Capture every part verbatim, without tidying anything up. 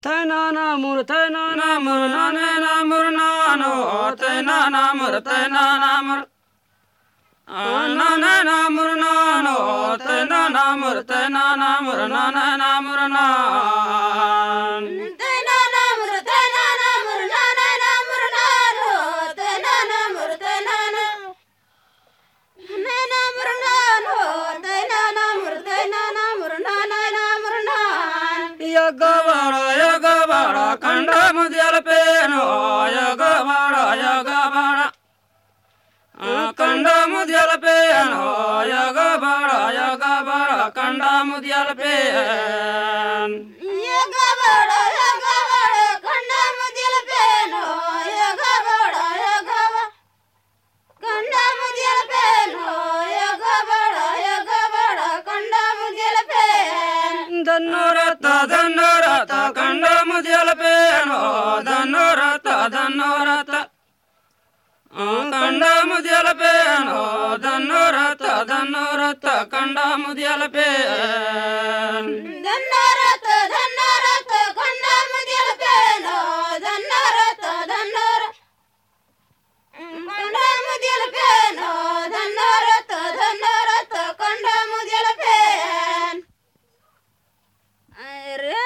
ತೈನಾನ ಮುರು ತೈನಾನ ಮುರು ನಾನೇನ ಮುರು ನಾನು ತೈನಾನ ಮುರು ತೈನಾನ ಮುರು ನಾನೇನ ಮುರು ನಾನು ತೈನಾನ ಮುರು ತೈನಾನ ಮುರು ನಾನೇನ ಮುರು ನಾನ್ ತೈನಾನ ಮುರು ತೈನಾನ ಮುರು ನಾನೇನ ಮುರು ನಾನು ತೈನಾನ ಮುರು ತೈನಾನ ನಾನೇನ ಮುರು ನಾನು ತೈನಾನ ಮುರು ತೈನಾನ ಮುರು ನಾನೇನ ಮುರು ನಾನ್ ಯಗ ಬಾಡ ಯಗ ಬಾಡ ಕಂಡ ಮುದಿಯಲ ಪೇನು ಯಗ ಬಾಡ ಯಗ ಬಾಡ ಕಂಡ ಮುದಿಯಲ ಪೇನು ಯಗ ಬಾಡ ಯಗ ಬಾಡ ಕಂಡ ಮುದಿಯಲ ಪೇನ್ ಯಗ ಬಾಡ ಯಗ ಬಾಡ ಕಂಡ ಮುದಿಯಲ ಪೇನು ಯಗ ಬಾಡ ಯಗ ಬಾಡ ಕಂಡ ಮುದಿಯಲ ಪೇನು ಯಗ ಬಾಡ ಯಗ ಬಾಡ ಕಂಡ ಮುದಿಯಲ ಪೇನ್ ಧನ್ನೋರತ ಧನ್ನೋರತ ಕಂಡ ಮುದಿಯಲ ಪೇನು ಧನ್ನೋರತ ಧನ್ನೋರತ ಕಂಡ ಮುದಿಯಲ ಪೇನು ಧನ್ನೋರತ ಧನ್ನೋರತ ಕಂಡ ಮುದಿಯಲ ಪೇನ್ ಧನ್ನೋರತ ಧನ್ನೋರತ ಕಂಡ ಮುದಿಯಲ ಪೇನು ಧನ್ನೋರತ ಧನ್ನೋರ ಕಂಡ ಮುದಿಯಲ ಪೇನು ಧನ್ನೋರತ ಧನ್ನೋರತ ಕಂಡ ಮುದಿಯಲ ಪೇನ್ ಅರೆ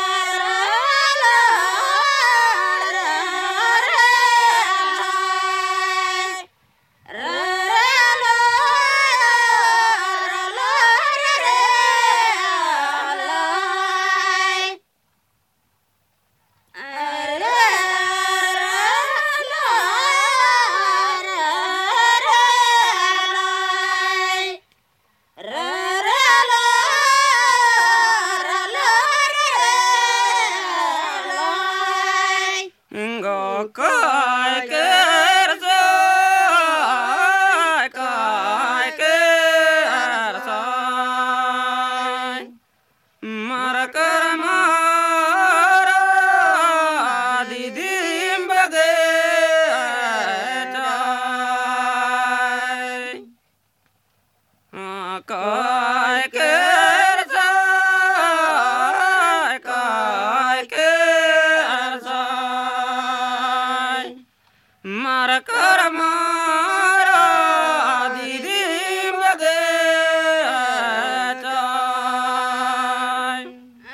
काय के रसाय काय के रसाय मर कर मारा दीदी बगे चाय काय के रसाय काय के रसाय मर कर मारा दीदी बगे चाय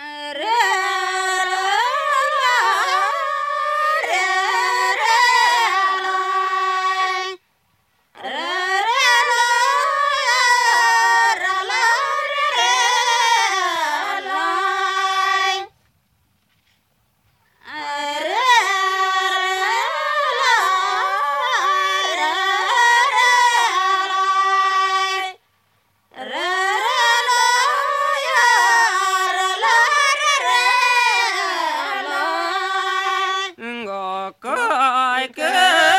काय के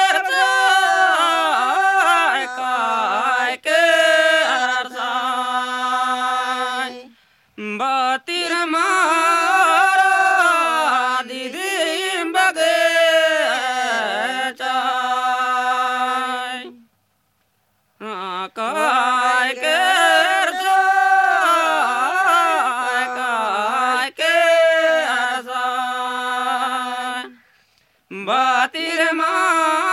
रसाय काय के रसाय बातिर मारा दीदी बगे चाय काय के रसाय काय के रसाय बातिर मारा